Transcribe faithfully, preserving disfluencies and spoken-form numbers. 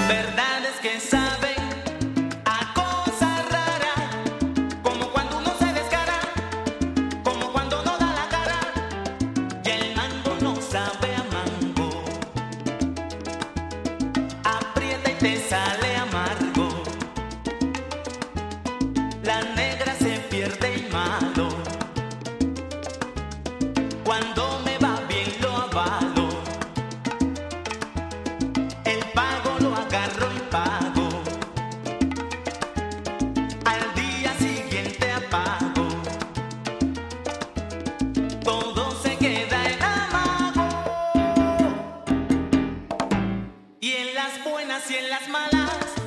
Verdades que saben a cosa rara, como cuando uno se descara, como cuando no da la cara, y el mango no sabe a mango. Aprieta y te sale amargo. La negra se pierde el malo. Cuando me va bien lo avalo. El pago lo agarro y pago. Al día siguiente apago. Todo se queda en amago. Y en las buenas y en las malas